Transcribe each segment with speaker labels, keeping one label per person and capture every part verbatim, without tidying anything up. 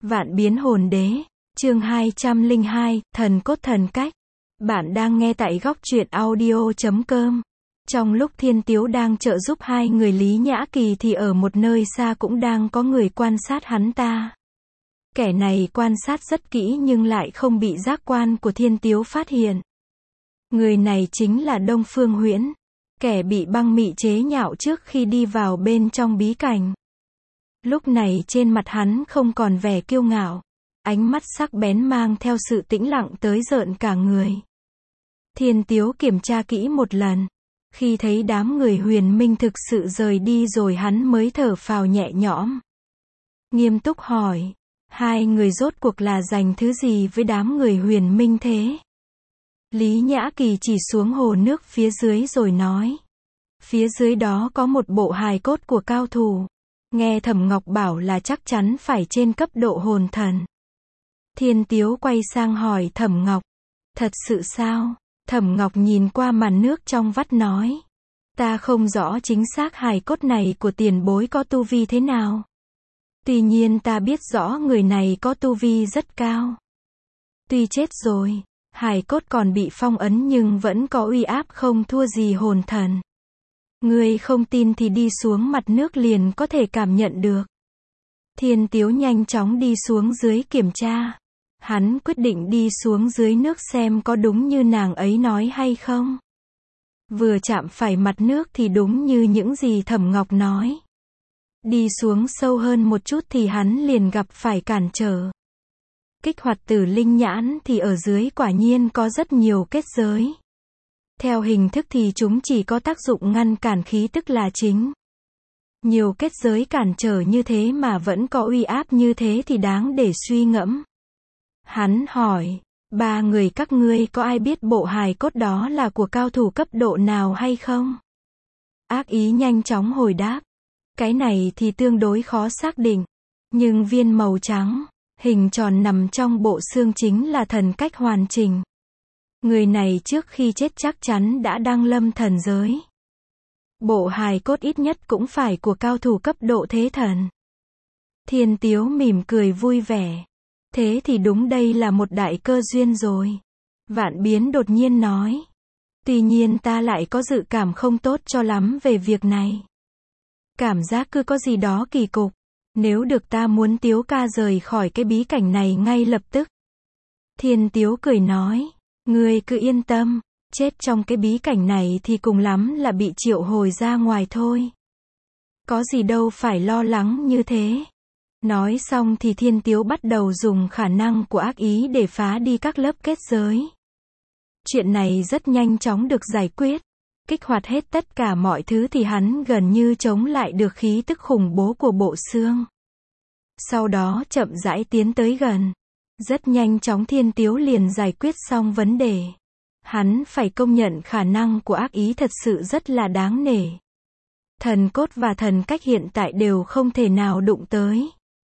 Speaker 1: Vạn biến hồn đế, chương hai trăm lẻ hai, thần cốt thần cách. Bạn đang nghe tại góc truyện audio chấm com. Trong lúc Thiên Tiếu đang trợ giúp hai người Lý Nhã Kỳ thì ở một nơi xa cũng đang có người quan sát hắn ta. Kẻ này quan sát rất kỹ nhưng lại không bị giác quan của Thiên Tiếu phát hiện. Người này chính là Đông Phương Huyễn, kẻ bị băng mị chế nhạo trước khi đi vào bên trong bí cảnh. Lúc này trên mặt hắn không còn vẻ kiêu ngạo, ánh mắt sắc bén mang theo sự tĩnh lặng tới rợn cả người. Thiên Tiếu kiểm tra kỹ một lần, khi thấy đám người Huyền Minh thực sự rời đi rồi hắn mới thở phào nhẹ nhõm. Nghiêm túc hỏi, hai người rốt cuộc là giành thứ gì với đám người Huyền Minh thế? Lý Nhã Kỳ chỉ xuống hồ nước phía dưới rồi nói, phía dưới đó có một bộ hài cốt của cao thủ. Nghe Thẩm Ngọc bảo là chắc chắn phải trên cấp độ hồn thần. Thiên Tiếu quay sang hỏi Thẩm Ngọc, thật sự sao? Thẩm Ngọc nhìn qua màn nước trong vắt nói, ta không rõ chính xác hài cốt này của tiền bối có tu vi thế nào. Tuy nhiên ta biết rõ người này có tu vi rất cao. Tuy chết rồi, hài cốt còn bị phong ấn nhưng vẫn có uy áp không thua gì hồn thần. Ngươi không tin thì đi xuống mặt nước liền có thể cảm nhận được. Thiên Tiếu nhanh chóng đi xuống dưới kiểm tra. Hắn quyết định đi xuống dưới nước xem có đúng như nàng ấy nói hay không. Vừa chạm phải mặt nước thì đúng như những gì Thẩm Ngọc nói. Đi xuống sâu hơn một chút thì hắn liền gặp phải cản trở. Kích hoạt Tử Linh Nhãn thì ở dưới quả nhiên có rất nhiều kết giới. Theo hình thức thì chúng chỉ có tác dụng ngăn cản khí tức là chính. Nhiều kết giới cản trở như thế mà vẫn có uy áp như thế thì đáng để suy ngẫm. Hắn hỏi, ba người các ngươi có ai biết bộ hài cốt đó là của cao thủ cấp độ nào hay không? Ác Ý nhanh chóng hồi đáp, cái này thì tương đối khó xác định. Nhưng viên màu trắng, hình tròn nằm trong bộ xương chính là thần cách hoàn chỉnh. Người này trước khi chết chắc chắn đã đăng lâm thần giới. Bộ hài cốt ít nhất cũng phải của cao thủ cấp độ thế thần. Thiên Tiếu mỉm cười vui vẻ. Thế thì đúng đây là một đại cơ duyên rồi. Vạn Biến đột nhiên nói. Tuy nhiên ta lại có dự cảm không tốt cho lắm về việc này. Cảm giác cứ có gì đó kỳ cục. Nếu được ta muốn Tiếu ca rời khỏi cái bí cảnh này ngay lập tức. Thiên Tiếu cười nói. Ngươi cứ yên tâm, chết trong cái bí cảnh này thì cùng lắm là bị triệu hồi ra ngoài thôi. Có gì đâu phải lo lắng như thế. Nói xong thì Thiên Tiếu bắt đầu dùng khả năng của ác ý để phá đi các lớp kết giới. Chuyện này rất nhanh chóng được giải quyết. Kích hoạt hết tất cả mọi thứ thì hắn gần như chống lại được khí tức khủng bố của bộ xương. Sau đó chậm rãi tiến tới gần. Rất nhanh chóng Thiên Tiếu liền giải quyết xong vấn đề. Hắn phải công nhận khả năng của ác ý thật sự rất là đáng nể. Thần cốt và thần cách hiện tại đều không thể nào đụng tới.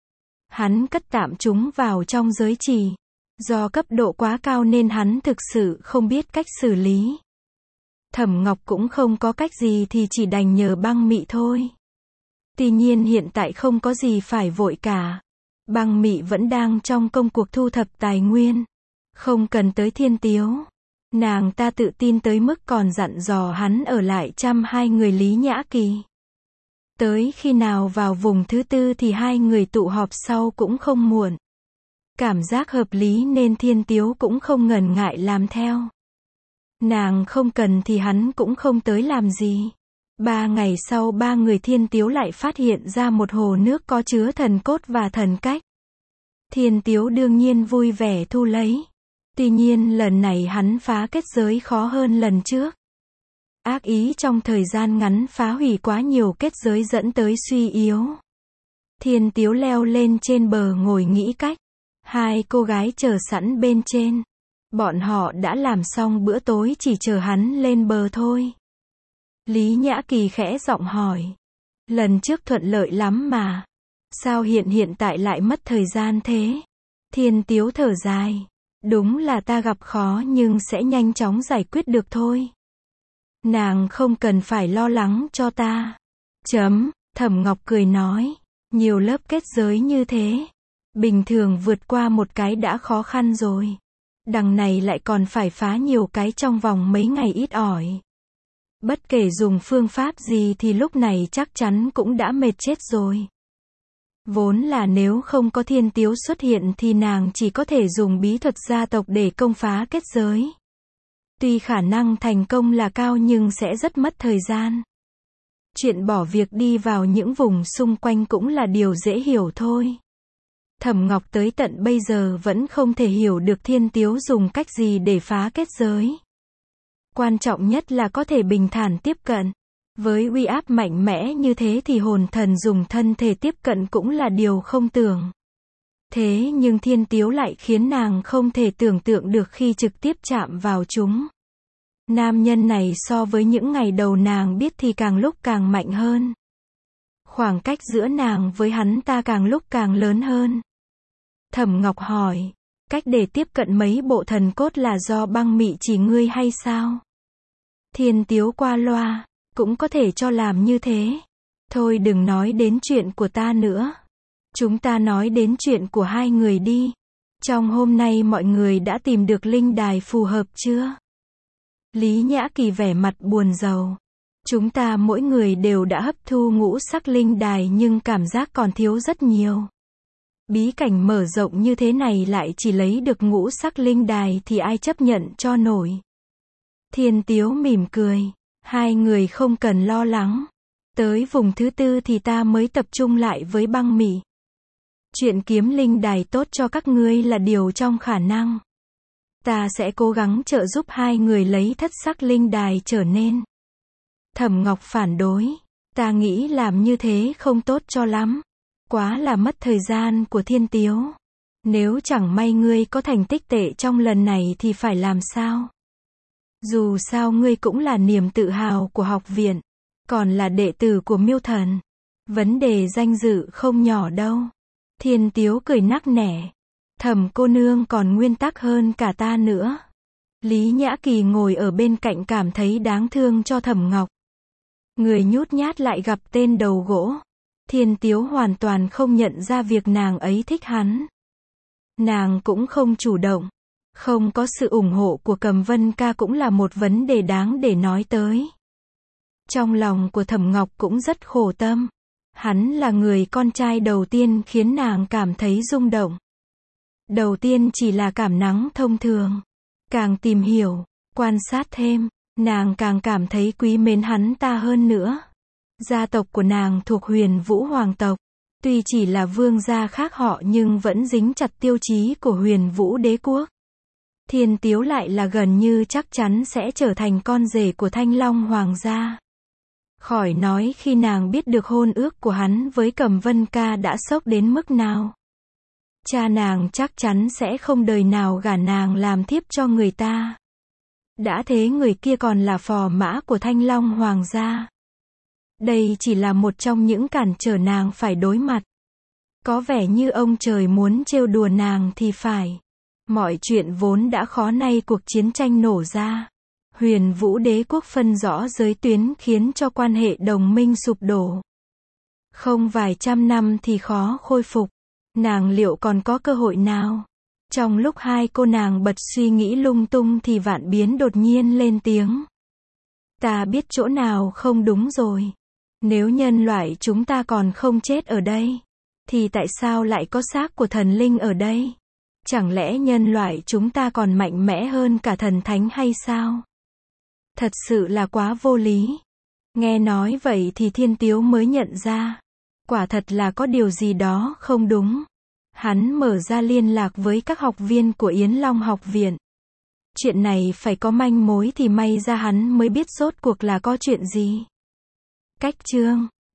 Speaker 1: Hắn cất tạm chúng vào trong giới trì. Do cấp độ quá cao nên hắn thực sự không biết cách xử lý. Thẩm Ngọc cũng không có cách gì thì chỉ đành nhờ băng mị thôi. Tuy nhiên hiện tại không có gì phải vội cả. Băng mị vẫn đang trong công cuộc thu thập tài nguyên. Không cần tới Thiên Tiếu. Nàng ta tự tin tới mức còn dặn dò hắn ở lại chăm hai người Lý Nhã Kỳ. Tới khi nào vào vùng thứ tư thì hai người tụ họp sau cũng không muộn. Cảm giác hợp lý nên Thiên Tiếu cũng không ngần ngại làm theo. Nàng không cần thì hắn cũng không tới làm gì. Ba ngày sau ba người Thiên Tiếu lại phát hiện ra một hồ nước có chứa thần cốt và thần cách. Thiên Tiếu đương nhiên vui vẻ thu lấy. Tuy nhiên lần này hắn phá kết giới khó hơn lần trước. Ác ý trong thời gian ngắn phá hủy quá nhiều kết giới dẫn tới suy yếu. Thiên Tiếu leo lên trên bờ ngồi nghĩ cách. Hai cô gái chờ sẵn bên trên. Bọn họ đã làm xong bữa tối chỉ chờ hắn lên bờ thôi. Lý Nhã Kỳ khẽ giọng hỏi. Lần trước thuận lợi lắm mà. Sao hiện hiện tại lại mất thời gian thế? Thiên Tiếu thở dài. Đúng là ta gặp khó nhưng sẽ nhanh chóng giải quyết được thôi. Nàng không cần phải lo lắng cho ta. Chấm, Thẩm Ngọc cười nói. Nhiều lớp kết giới như thế. Bình thường vượt qua một cái đã khó khăn rồi. Đằng này lại còn phải phá nhiều cái trong vòng mấy ngày ít ỏi. Bất kể dùng phương pháp gì thì lúc này chắc chắn cũng đã mệt chết rồi. Vốn là nếu không có Thiên Tiếu xuất hiện thì nàng chỉ có thể dùng bí thuật gia tộc để công phá kết giới. Tuy khả năng thành công là cao nhưng sẽ rất mất thời gian. Chuyện bỏ việc đi vào những vùng xung quanh cũng là điều dễ hiểu thôi. Thẩm Ngọc tới tận bây giờ vẫn không thể hiểu được Thiên Tiếu dùng cách gì để phá kết giới. Quan trọng nhất là có thể bình thản tiếp cận. Với uy áp mạnh mẽ như thế thì hồn thần dùng thân thể tiếp cận cũng là điều không tưởng. Thế nhưng Thiên Tiếu lại khiến nàng không thể tưởng tượng được khi trực tiếp chạm vào chúng. Nam nhân này so với những ngày đầu nàng biết thì càng lúc càng mạnh hơn. Khoảng cách giữa nàng với hắn ta càng lúc càng lớn hơn. Thẩm Ngọc hỏi, cách để tiếp cận mấy bộ thần cốt là do băng mị chỉ ngươi hay sao? Thiên Tiếu qua loa, cũng có thể cho làm như thế. Thôi đừng nói đến chuyện của ta nữa. Chúng ta nói đến chuyện của hai người đi. Trong hôm nay mọi người đã tìm được linh đài phù hợp chưa? Lý Nhã Kỳ vẻ mặt buồn rầu. Chúng ta mỗi người đều đã hấp thu ngũ sắc linh đài nhưng cảm giác còn thiếu rất nhiều. Bí cảnh mở rộng như thế này lại chỉ lấy được ngũ sắc linh đài thì ai chấp nhận cho nổi. Thiên Tiếu mỉm cười. Hai người không cần lo lắng. Tới vùng thứ tư thì ta mới tập trung lại với băng mị. Chuyện kiếm linh đài tốt cho các ngươi là điều trong khả năng. Ta sẽ cố gắng trợ giúp hai người lấy thất sắc linh đài trở nên. Thẩm Ngọc phản đối. Ta nghĩ làm như thế không tốt cho lắm. Quá là mất thời gian của Thiên Tiếu. Nếu chẳng may ngươi có thành tích tệ trong lần này thì phải làm sao? Dù sao ngươi cũng là niềm tự hào của học viện. Còn là đệ tử của Miêu Thần. Vấn đề danh dự không nhỏ đâu. Thiên Tiếu cười nắc nẻ. Thẩm cô nương còn nguyên tắc hơn cả ta nữa. Lý Nhã Kỳ ngồi ở bên cạnh cảm thấy đáng thương cho Thẩm Ngọc. Người nhút nhát lại gặp tên đầu gỗ. Thiên Tiếu hoàn toàn không nhận ra việc nàng ấy thích hắn. Nàng cũng không chủ động. Không có sự ủng hộ của Cầm Vân ca cũng là một vấn đề đáng để nói tới. Trong lòng của Thẩm Ngọc cũng rất khổ tâm. Hắn là người con trai đầu tiên khiến nàng cảm thấy rung động. Đầu tiên chỉ là cảm nắng thông thường. Càng tìm hiểu, quan sát thêm, nàng càng cảm thấy quý mến hắn ta hơn nữa. Gia tộc của nàng thuộc Huyền Vũ Hoàng tộc. Tuy chỉ là vương gia khác họ nhưng vẫn dính chặt tiêu chí của Huyền Vũ đế quốc. Thiên Tiếu lại là gần như chắc chắn sẽ trở thành con rể của Thanh Long Hoàng gia. Khỏi nói khi nàng biết được hôn ước của hắn với Cầm Vân ca đã sốc đến mức nào. Cha nàng chắc chắn sẽ không đời nào gả nàng làm thiếp cho người ta. Đã thế người kia còn là phò mã của Thanh Long Hoàng gia. Đây chỉ là một trong những cản trở nàng phải đối mặt. Có vẻ như ông trời muốn trêu đùa nàng thì phải. Mọi chuyện vốn đã khó nay cuộc chiến tranh nổ ra. Huyền Vũ đế quốc phân rõ giới tuyến khiến cho quan hệ đồng minh sụp đổ. Không vài trăm năm thì khó khôi phục. Nàng liệu còn có cơ hội nào? Trong lúc hai cô nàng bật suy nghĩ lung tung thì Vạn Biến đột nhiên lên tiếng. Ta biết chỗ nào không đúng rồi. Nếu nhân loại chúng ta còn không chết ở đây, thì tại sao lại có xác của thần linh ở đây? Chẳng lẽ nhân loại chúng ta còn mạnh mẽ hơn cả thần thánh hay sao? Thật sự là quá vô lý. Nghe nói vậy thì Thiên Tiếu mới nhận ra. Quả thật là có điều gì đó không đúng. Hắn mở ra liên lạc với các học viên của Yến Long học viện. Chuyện này phải có manh mối thì may ra hắn mới biết rốt cuộc là có chuyện gì. Cách chương